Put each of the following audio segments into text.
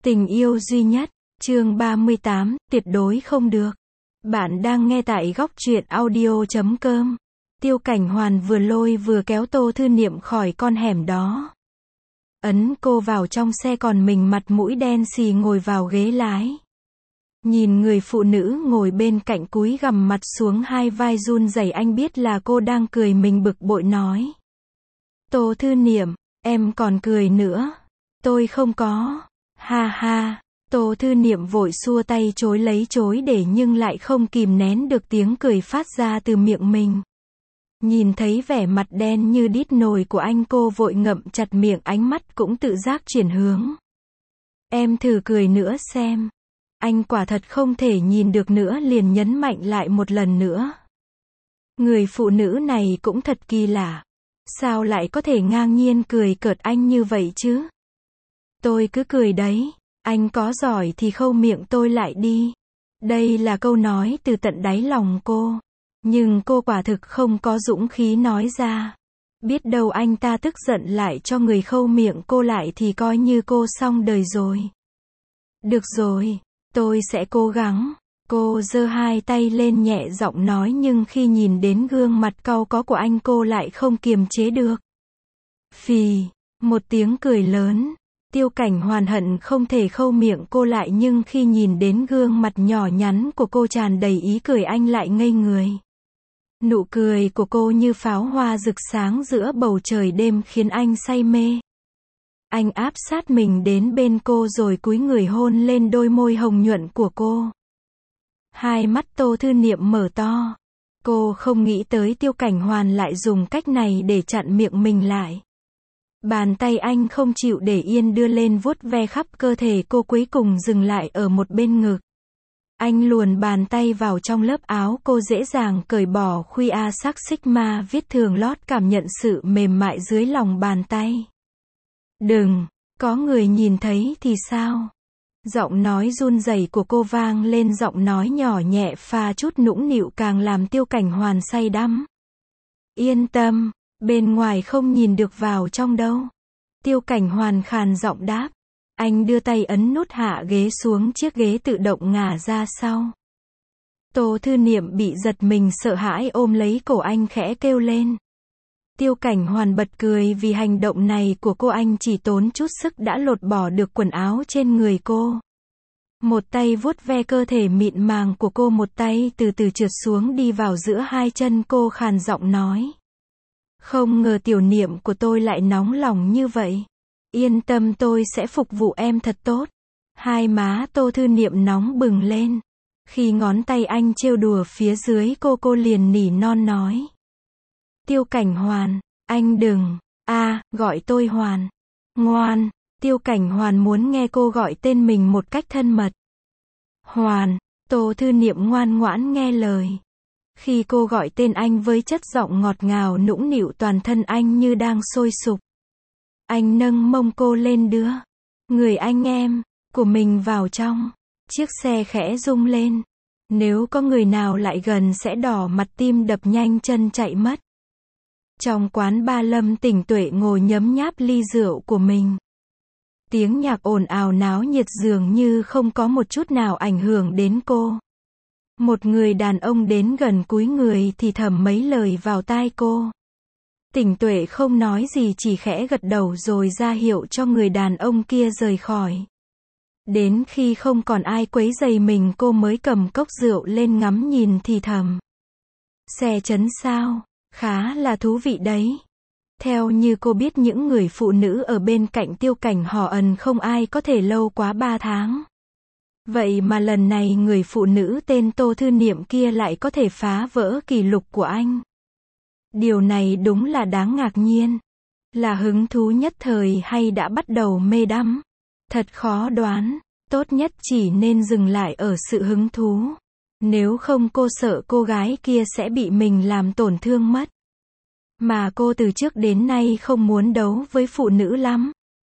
Tình yêu duy nhất, chương 38, tuyệt đối không được. Bạn đang nghe tại góc truyện audio.com. Tiêu Cảnh Hoàn vừa lôi vừa kéo Tô Thư Niệm khỏi con hẻm đó. Ấn cô vào trong xe, còn mình mặt mũi đen xì ngồi vào ghế lái. Nhìn người phụ nữ ngồi bên cạnh cúi gằm mặt xuống, hai vai run rẩy, anh biết là cô đang cười mình, bực bội nói: Tô Thư Niệm, em còn cười nữa. Tôi không có. Ha ha. Tô Thư Niệm vội xua tay chối lấy chối để, nhưng lại không kìm nén được tiếng cười phát ra từ miệng mình. Nhìn thấy vẻ mặt đen như đít nồi của anh, cô vội ngậm chặt miệng, ánh mắt cũng tự giác chuyển hướng. Em thử cười nữa xem. Anh quả thật không thể nhìn được nữa, liền nhấn mạnh lại một lần nữa. Người phụ nữ này cũng thật kỳ lạ. Sao lại có thể ngang nhiên cười cợt anh như vậy chứ? Tôi cứ cười đấy. Anh có giỏi thì khâu miệng tôi lại đi. Đây là câu nói từ tận đáy lòng cô. Nhưng cô quả thực không có dũng khí nói ra. Biết đâu anh ta tức giận lại cho người khâu miệng cô lại thì coi như cô xong đời rồi. Được rồi, tôi sẽ cố gắng. Cô giơ hai tay lên nhẹ giọng nói, nhưng khi nhìn đến gương mặt cau có của anh, cô lại không kiềm chế được. Phì, một tiếng cười lớn. Tiêu Cảnh Hoàn hận không thể khâu miệng cô lại, nhưng khi nhìn đến gương mặt nhỏ nhắn của cô tràn đầy ý cười, anh lại ngây người. Nụ cười của cô như pháo hoa rực sáng giữa bầu trời đêm, khiến anh say mê. Anh áp sát mình đến bên cô rồi cúi người hôn lên đôi môi hồng nhuận của cô. Hai mắt Tô Thư Niệm mở to. Cô không nghĩ tới Tiêu Cảnh Hoàn lại dùng cách này để chặn miệng mình lại. Bàn tay anh không chịu để yên, đưa lên vuốt ve khắp cơ thể cô, cuối cùng dừng lại ở một bên ngực. Anh luồn bàn tay vào trong lớp áo cô, dễ dàng cởi bỏ khuy A sắc sigma viết thường lót, cảm nhận sự mềm mại dưới lòng bàn tay. Đừng, có người nhìn thấy thì sao? Giọng nói run rẩy của cô vang lên, giọng nói nhỏ nhẹ pha chút nũng nịu càng làm Tiêu Cảnh Hoàn say đắm. Yên tâm, bên ngoài không nhìn được vào trong đâu. Tiêu Cảnh Hoàn khàn giọng đáp. Anh đưa tay ấn nút hạ ghế xuống, chiếc ghế tự động ngả ra sau. Tô Thư Niệm bị giật mình sợ hãi ôm lấy cổ anh khẽ kêu lên. Tiêu Cảnh Hoàn bật cười vì hành động này của cô, anh chỉ tốn chút sức đã lột bỏ được quần áo trên người cô. Một tay vuốt ve cơ thể mịn màng của cô, một tay từ từ trượt xuống đi vào giữa hai chân cô, khàn giọng nói. Không ngờ tiểu niệm của tôi lại nóng lòng như vậy. Yên tâm, tôi sẽ phục vụ em thật tốt. Hai má Tô Thư Niệm nóng bừng lên. Khi ngón tay anh trêu đùa phía dưới cô liền nỉ non nói. Tiêu Cảnh Hoàn, anh đừng, gọi tôi Hoàn. Ngoan. Tiêu Cảnh Hoàn muốn nghe cô gọi tên mình một cách thân mật. Hoàn. Tô Thư Niệm ngoan ngoãn nghe lời. Khi cô gọi tên anh với chất giọng ngọt ngào nũng nịu, toàn thân anh như đang sôi sục. Anh nâng mông cô lên, đưa người anh em của mình vào trong. Chiếc xe khẽ rung lên. Nếu có người nào lại gần sẽ đỏ mặt, tim đập nhanh, chân chạy mất. Trong quán bar, Lâm Tỉnh Tuệ ngồi nhấm nháp ly rượu của mình. Tiếng nhạc ồn ào náo nhiệt dường như không có một chút nào ảnh hưởng đến cô. Một người đàn ông đến gần, cúi người thì thầm mấy lời vào tai cô. Tỉnh Tuệ không nói gì, chỉ khẽ gật đầu rồi ra hiệu cho người đàn ông kia rời khỏi. Đến khi không còn ai quấy rầy mình, cô mới cầm cốc rượu lên ngắm nhìn thì thầm. Xe chấn sao? Khá là thú vị đấy. Theo như cô biết, những người phụ nữ ở bên cạnh Tiêu Cảnh Hoàn không ai có thể lâu quá 3 tháng. Vậy mà lần này người phụ nữ tên Tô Thư Niệm kia lại có thể phá vỡ kỷ lục của anh. Điều này đúng là đáng ngạc nhiên. Là hứng thú nhất thời hay đã bắt đầu mê đắm? Thật khó đoán. Tốt nhất chỉ nên dừng lại ở sự hứng thú. Nếu không cô sợ cô gái kia sẽ bị mình làm tổn thương mất. Mà cô từ trước đến nay không muốn đấu với phụ nữ lắm.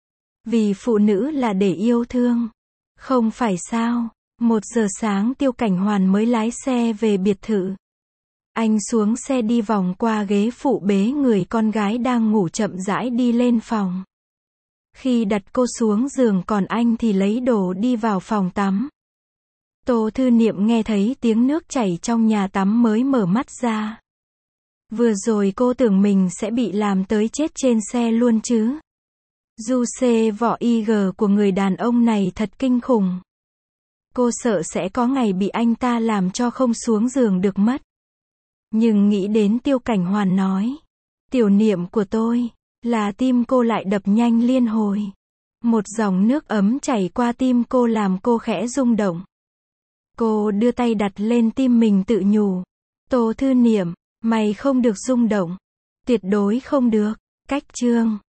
Vì phụ nữ là để yêu thương. Không phải sao? 1 giờ sáng Tiêu Cảnh Hoàn mới lái xe về biệt thự. Anh xuống xe đi vòng qua ghế phụ, bế người con gái đang ngủ chậm rãi đi lên phòng. Khi đặt cô xuống giường còn anh thì lấy đồ đi vào phòng tắm. Tô Thư Niệm nghe thấy tiếng nước chảy trong nhà tắm mới mở mắt ra. Vừa rồi cô tưởng mình sẽ bị làm tới chết trên xe luôn chứ. Du xê vỏ IG của người đàn ông này thật kinh khủng. Cô sợ sẽ có ngày bị anh ta làm cho không xuống giường được mất. Nhưng nghĩ đến Tiêu Cảnh Hoàn nói, tiểu niệm của tôi, là tim cô lại đập nhanh liên hồi. Một dòng nước ấm chảy qua tim cô làm cô khẽ rung động. Cô đưa tay đặt lên tim mình tự nhủ. Tô Thư Niệm, mày không được rung động. Tuyệt đối không được. Cách chương